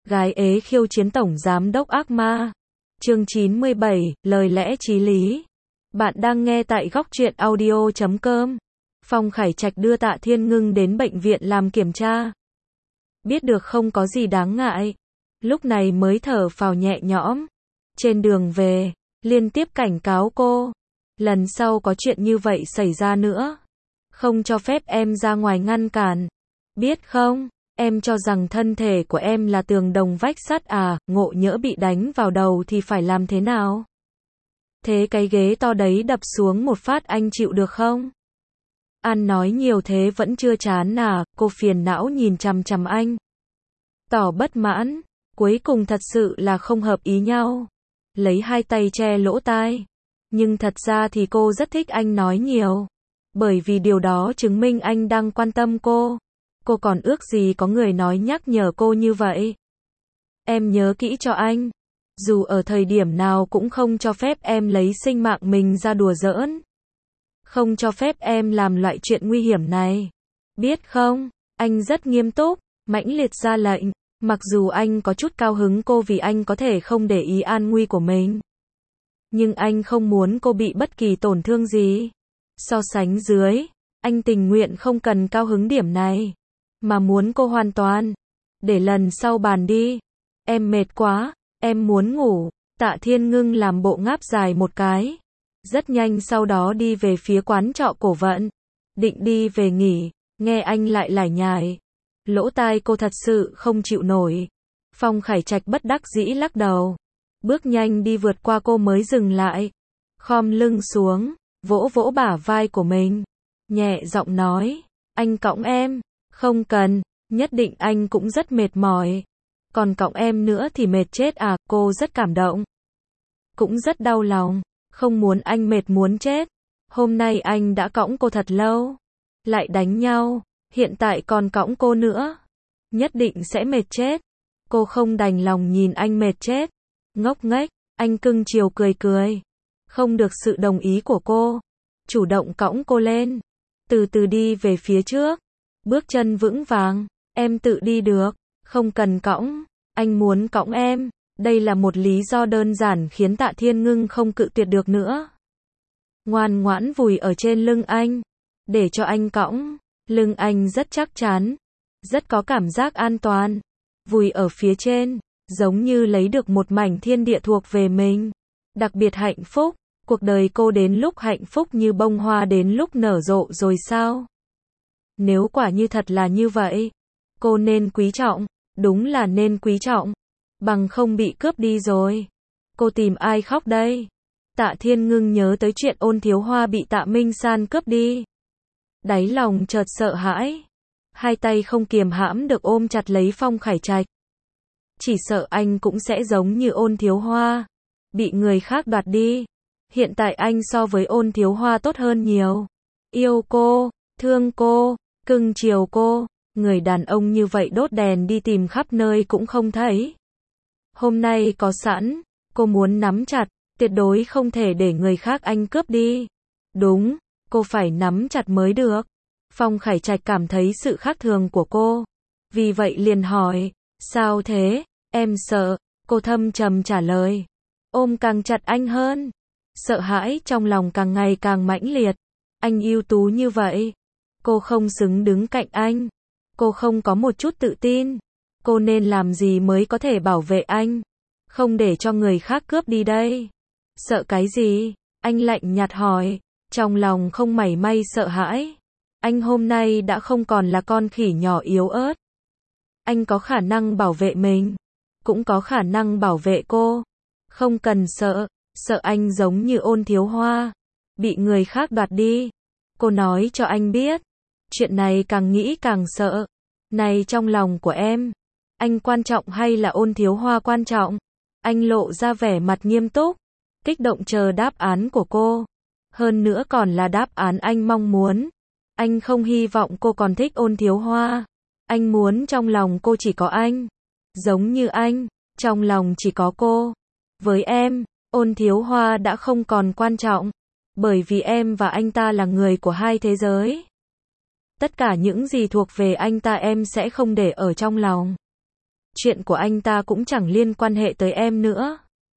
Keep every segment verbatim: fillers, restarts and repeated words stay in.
Gái ế khiêu chiến tổng giám đốc ác ma. Chương chín mươi bảy, lời lẽ chí lý. Bạn đang nghe tại góc truyện audio chấm com. Phong Khải Trạch đưa Tạ Thiên Ngưng đến bệnh viện làm kiểm tra. Biết được không có gì đáng ngại, lúc này mới thở phào nhẹ nhõm. Trên đường về, liên tiếp cảnh cáo cô, lần sau có chuyện như vậy xảy ra nữa, không cho phép em ra ngoài ngăn cản. Biết không? Em cho rằng thân thể của em là tường đồng vách sắt à, ngộ nhỡ bị đánh vào đầu thì phải làm thế nào? Thế cái ghế to đấy đập xuống một phát anh chịu được không? Ăn nói nhiều thế vẫn chưa chán à, cô phiền não nhìn chằm chằm anh. Tỏ bất mãn, cuối cùng thật sự là không hợp ý nhau. Lấy hai tay che lỗ tai. Nhưng thật ra thì cô rất thích anh nói nhiều. Bởi vì điều đó chứng minh anh đang quan tâm cô. Cô còn ước gì có người nói nhắc nhở cô như vậy. Em nhớ kỹ cho anh. Dù ở thời điểm nào cũng không cho phép em lấy sinh mạng mình ra đùa giỡn. Không cho phép em làm loại chuyện nguy hiểm này. Biết không? Anh rất nghiêm túc, mãnh liệt ra lệnh. Mặc dù anh có chút cao hứng cô vì anh có thể không để ý an nguy của mình. Nhưng anh không muốn cô bị bất kỳ tổn thương gì. So sánh dưới, anh tình nguyện không cần cao hứng điểm này. Mà muốn cô hoàn toàn. Để lần sau bàn đi. Em mệt quá, em muốn ngủ. Tạ Thiên Ngưng làm bộ ngáp dài một cái. Rất nhanh sau đó đi về phía quán trọ Cổ Vận. Định đi về nghỉ, nghe anh lại lải nhải. Lỗ tai cô thật sự không chịu nổi. Phong Khải Trạch bất đắc dĩ lắc đầu. Bước nhanh đi vượt qua cô mới dừng lại. Khom lưng xuống, vỗ vỗ bả vai của mình. Nhẹ giọng nói, anh cõng em. Không cần, nhất định anh cũng rất mệt mỏi. Còn cõng em nữa thì mệt chết à, cô rất cảm động. Cũng rất đau lòng, không muốn anh mệt muốn chết. Hôm nay anh đã cõng cô thật lâu. Lại đánh nhau, hiện tại còn cõng cô nữa. Nhất định sẽ mệt chết. Cô không đành lòng nhìn anh mệt chết. Ngốc nghếch, anh cưng chiều cười cười. Không được sự đồng ý của cô. Chủ động cõng cô lên. Từ từ đi về phía trước. Bước chân vững vàng, em tự đi được, không cần cõng, anh muốn cõng em. Đây là một lý do đơn giản khiến Tạ Thiên Ngưng không cự tuyệt được nữa. Ngoan ngoãn vùi ở trên lưng anh, để cho anh cõng. Lưng anh rất chắc chắn, rất có cảm giác an toàn. Vùi ở phía trên, giống như lấy được một mảnh thiên địa thuộc về mình. Đặc biệt hạnh phúc, cuộc đời cô đến lúc hạnh phúc như bông hoa đến lúc nở rộ rồi sao? Nếu quả như thật là như vậy, cô nên quý trọng, đúng là nên quý trọng, bằng không bị cướp đi rồi. Cô tìm ai khóc đây? Tạ Thiên Ngưng nhớ tới chuyện Ôn Thiếu Hoa bị Tạ Minh San cướp đi. Đáy lòng chợt sợ hãi, hai tay không kiềm hãm được ôm chặt lấy Phong Khải Trạch. Chỉ sợ anh cũng sẽ giống như Ôn Thiếu Hoa, bị người khác đoạt đi. Hiện tại anh so với Ôn Thiếu Hoa tốt hơn nhiều. Yêu cô, thương cô, cưng chiều cô, người đàn ông như vậy đốt đèn đi tìm khắp nơi cũng không thấy. Hôm nay có sẵn, cô muốn nắm chặt, tuyệt đối không thể để người khác anh cướp đi. Đúng, cô phải nắm chặt mới được. Phong Khải Trạch cảm thấy sự khác thường của cô. Vì vậy liền hỏi, sao thế, em sợ, cô thâm trầm trả lời. Ôm càng chặt anh hơn. Sợ hãi trong lòng càng ngày càng mãnh liệt. Anh ưu tú như vậy. Cô không xứng đứng cạnh anh. Cô không có một chút tự tin. Cô nên làm gì mới có thể bảo vệ anh? Không để cho người khác cướp đi đây. Sợ cái gì? Anh lạnh nhạt hỏi. Trong lòng không mảy may sợ hãi. Anh hôm nay đã không còn là con khỉ nhỏ yếu ớt. Anh có khả năng bảo vệ mình. Cũng có khả năng bảo vệ cô. Không cần sợ. Sợ anh giống như Ôn Thiếu Hoa. Bị người khác đoạt đi. Cô nói cho anh biết. Chuyện này càng nghĩ càng sợ. Này trong lòng của em, anh quan trọng hay là Ôn Thiếu Hoa quan trọng? Anh lộ ra vẻ mặt nghiêm túc, kích động chờ đáp án của cô. Hơn nữa còn là đáp án anh mong muốn. Anh không hy vọng cô còn thích Ôn Thiếu Hoa. Anh muốn trong lòng cô chỉ có anh. Giống như anh, trong lòng chỉ có cô. Với em, Ôn Thiếu Hoa đã không còn quan trọng. Bởi vì em và anh ta là người của hai thế giới. Tất cả những gì thuộc về anh ta em sẽ không để ở trong lòng. Chuyện của anh ta cũng chẳng liên quan hệ tới em nữa.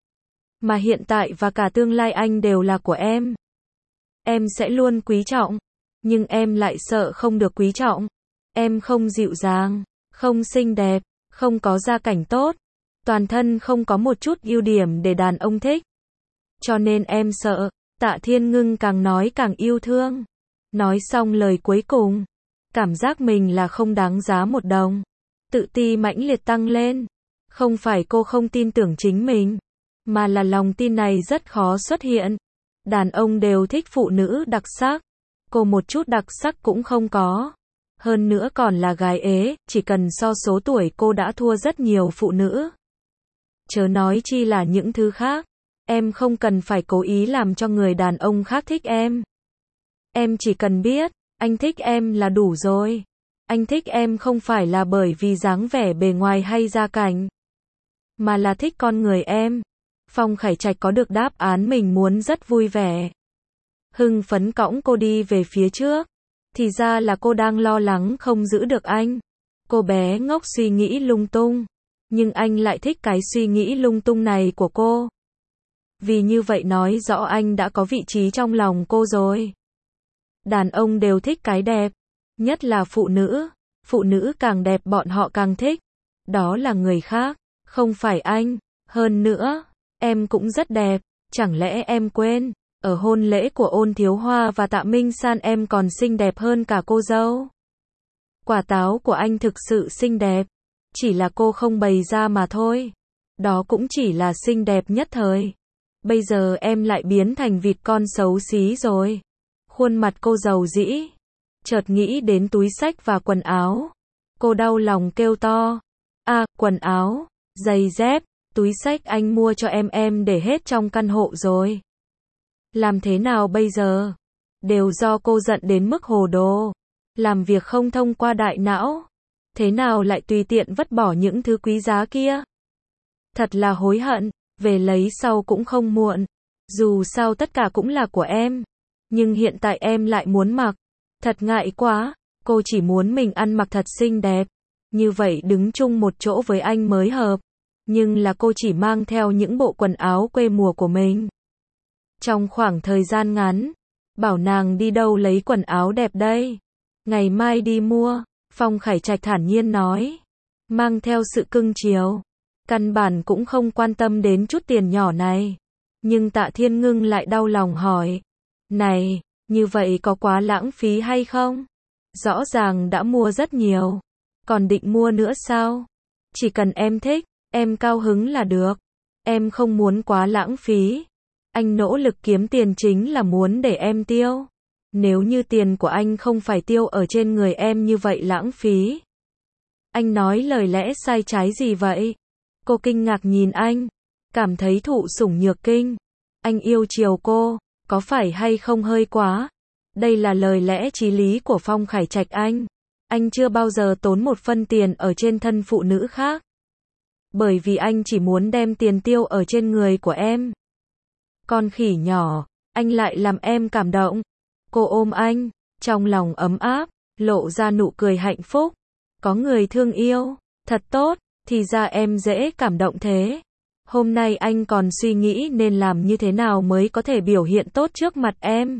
Mà hiện tại và cả tương lai anh đều là của em. Em sẽ luôn quý trọng. Nhưng em lại sợ không được quý trọng. Em không dịu dàng, không xinh đẹp, không có gia cảnh tốt. Toàn thân không có một chút ưu điểm để đàn ông thích. Cho nên em sợ. Tạ Thiên Ngưng càng nói càng yêu thương. Nói xong lời cuối cùng. Cảm giác mình là không đáng giá một đồng. Tự ti mãnh liệt tăng lên. Không phải cô không tin tưởng chính mình. Mà là lòng tin này rất khó xuất hiện. Đàn ông đều thích phụ nữ đặc sắc. Cô một chút đặc sắc cũng không có. Hơn nữa còn là gái ế, chỉ cần so số tuổi cô đã thua rất nhiều phụ nữ. Chớ nói chi là những thứ khác. Em không cần phải cố ý làm cho người đàn ông khác thích em. Em chỉ cần biết, anh thích em là đủ rồi. Anh thích em không phải là bởi vì dáng vẻ bề ngoài hay gia cảnh, mà là thích con người em. Phong Khải Trạch có được đáp án mình muốn rất vui vẻ. Hưng phấn cõng cô đi về phía trước. Thì ra là cô đang lo lắng không giữ được anh. Cô bé ngốc suy nghĩ lung tung. Nhưng anh lại thích cái suy nghĩ lung tung này của cô. Vì như vậy nói rõ anh đã có vị trí trong lòng cô rồi. Đàn ông đều thích cái đẹp. Nhất là phụ nữ. Phụ nữ càng đẹp bọn họ càng thích. Đó là người khác, không phải anh. Hơn nữa, em cũng rất đẹp. Chẳng lẽ em quên, ở hôn lễ của Ôn Thiếu Hoa và Tạ Minh San em còn xinh đẹp hơn cả cô dâu. Quả táo của anh thực sự xinh đẹp. Chỉ là cô không bày ra mà thôi. Đó cũng chỉ là xinh đẹp nhất thời. Bây giờ em lại biến thành vịt con xấu xí rồi. Khuôn mặt cô dầu dĩ. Chợt nghĩ đến túi xách và quần áo. Cô đau lòng kêu to. À, quần áo, giày dép, túi xách anh mua cho em em để hết trong căn hộ rồi. Làm thế nào bây giờ? Đều do cô giận đến mức hồ đồ. Làm việc không thông qua đại não. Thế nào lại tùy tiện vứt bỏ những thứ quý giá kia? Thật là hối hận, về lấy sau cũng không muộn. Dù sao tất cả cũng là của em. Nhưng hiện tại em lại muốn mặc. Thật ngại quá, cô chỉ muốn mình ăn mặc thật xinh đẹp. Như vậy đứng chung một chỗ với anh mới hợp. Nhưng là cô chỉ mang theo những bộ quần áo quê mùa của mình. Trong khoảng thời gian ngắn, bảo nàng đi đâu lấy quần áo đẹp đây? Ngày mai đi mua, Phong Khải Trạch thản nhiên nói. Mang theo sự cưng chiều. Căn bản cũng không quan tâm đến chút tiền nhỏ này. Nhưng Tạ Thiên Ngưng lại đau lòng hỏi. Này, như vậy có quá lãng phí hay không? Rõ ràng đã mua rất nhiều. Còn định mua nữa sao? Chỉ cần em thích, em cao hứng là được. Em không muốn quá lãng phí. Anh nỗ lực kiếm tiền chính là muốn để em tiêu. Nếu như tiền của anh không phải tiêu ở trên người em như vậy lãng phí. Anh nói lời lẽ sai trái gì vậy? Cô kinh ngạc nhìn anh. Cảm thấy thụ sủng nhược kinh. Anh yêu chiều cô, có phải hay không hơi quá? Đây là lời lẽ chí lý của Phong Khải Trạch anh. Anh chưa bao giờ tốn một phân tiền ở trên thân phụ nữ khác. Bởi vì anh chỉ muốn đem tiền tiêu ở trên người của em. Con khỉ nhỏ, anh lại làm em cảm động. Cô ôm anh, trong lòng ấm áp, lộ ra nụ cười hạnh phúc. Có người thương yêu, thật tốt, thì ra em dễ cảm động thế. Hôm nay anh còn suy nghĩ nên làm như thế nào mới có thể biểu hiện tốt trước mặt em.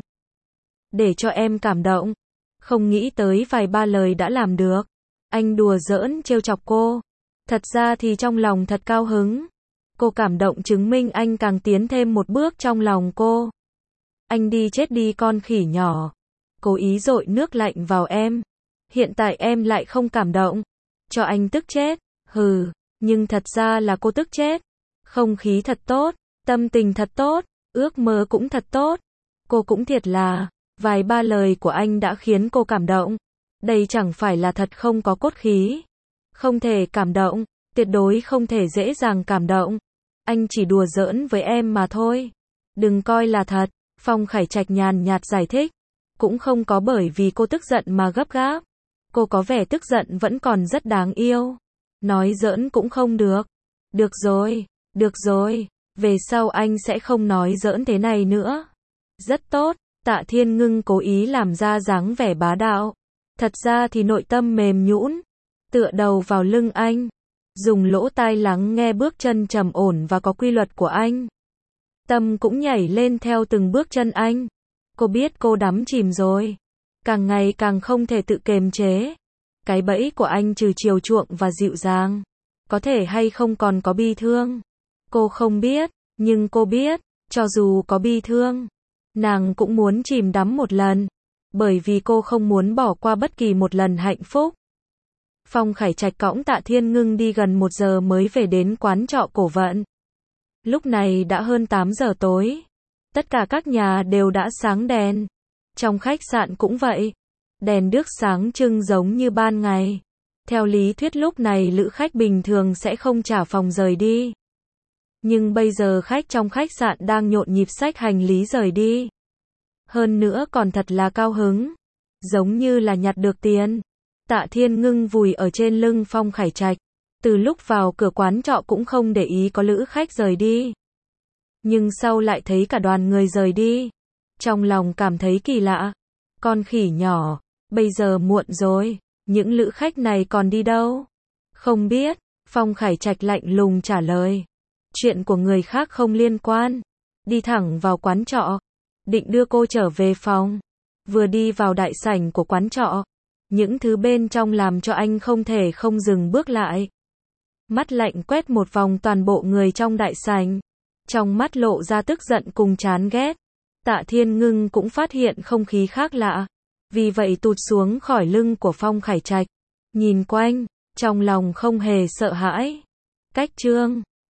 Để cho em cảm động. Không nghĩ tới vài ba lời đã làm được. Anh đùa giỡn trêu chọc cô. Thật ra thì trong lòng thật cao hứng. Cô cảm động chứng minh anh càng tiến thêm một bước trong lòng cô. Anh đi chết đi con khỉ nhỏ. Cố ý dội nước lạnh vào em. Hiện tại em lại không cảm động. Cho anh tức chết. Hừ, nhưng thật ra là cô tức chết. Không khí thật tốt, tâm tình thật tốt, ước mơ cũng thật tốt. Cô cũng thiệt là, vài ba lời của anh đã khiến cô cảm động. Đây chẳng phải là thật không có cốt khí. Không thể cảm động, tuyệt đối không thể dễ dàng cảm động. Anh chỉ đùa giỡn với em mà thôi. Đừng coi là thật, Phong Khải Trạch nhàn nhạt giải thích. Cũng không có bởi vì cô tức giận mà gấp gáp. Cô có vẻ tức giận vẫn còn rất đáng yêu. Nói giỡn cũng không được. Được rồi, được rồi, về sau anh sẽ không nói giỡn thế này nữa. Rất tốt, Tạ Thiên Ngưng cố ý làm ra dáng vẻ bá đạo. Thật ra thì nội tâm mềm nhũn, tựa đầu vào lưng anh. dùng lỗ tai lắng nghe bước chân trầm ổn và có quy luật của anh. Tâm cũng nhảy lên theo từng bước chân anh. Cô biết cô đắm chìm rồi. Càng ngày càng không thể tự kiềm chế. Cái bẫy của anh trừ chiều chuộng và dịu dàng, có thể hay không còn có bi thương. Cô không biết, nhưng cô biết, cho dù có bi thương, nàng cũng muốn chìm đắm một lần. Bởi vì cô không muốn bỏ qua bất kỳ một lần hạnh phúc. Phong Khải Trạch cõng Tạ Thiên Ngưng đi gần một giờ mới về đến quán trọ Cổ Vận. Lúc này đã hơn tám giờ tối. Tất cả các nhà đều đã sáng đèn. Trong khách sạn cũng vậy. Đèn đuốc sáng trưng giống như ban ngày. Theo lý thuyết lúc này lữ khách bình thường sẽ không trả phòng rời đi. Nhưng bây giờ khách trong khách sạn đang nhộn nhịp xách hành lý rời đi. Hơn nữa còn thật là cao hứng. Giống như là nhặt được tiền. Tạ Thiên Ngưng vùi ở trên lưng Phong Khải Trạch. Từ lúc vào cửa quán trọ cũng không để ý có lữ khách rời đi. Nhưng sau lại thấy cả đoàn người rời đi. Trong lòng cảm thấy kỳ lạ. Con khỉ nhỏ, bây giờ muộn rồi. Những lữ khách này còn đi đâu? Không biết. Phong Khải Trạch lạnh lùng trả lời. Chuyện của người khác không liên quan. Đi thẳng vào quán trọ. Định đưa cô trở về phòng. Vừa đi vào đại sảnh của quán trọ. Những thứ bên trong làm cho anh không thể không dừng bước lại. Mắt lạnh quét một vòng toàn bộ người trong đại sảnh. Trong mắt lộ ra tức giận cùng chán ghét. Tạ Thiên Ngưng cũng phát hiện không khí khác lạ. Vì vậy tụt xuống khỏi lưng của Phong Khải Trạch. Nhìn quanh, trong lòng không hề sợ hãi. Cách chương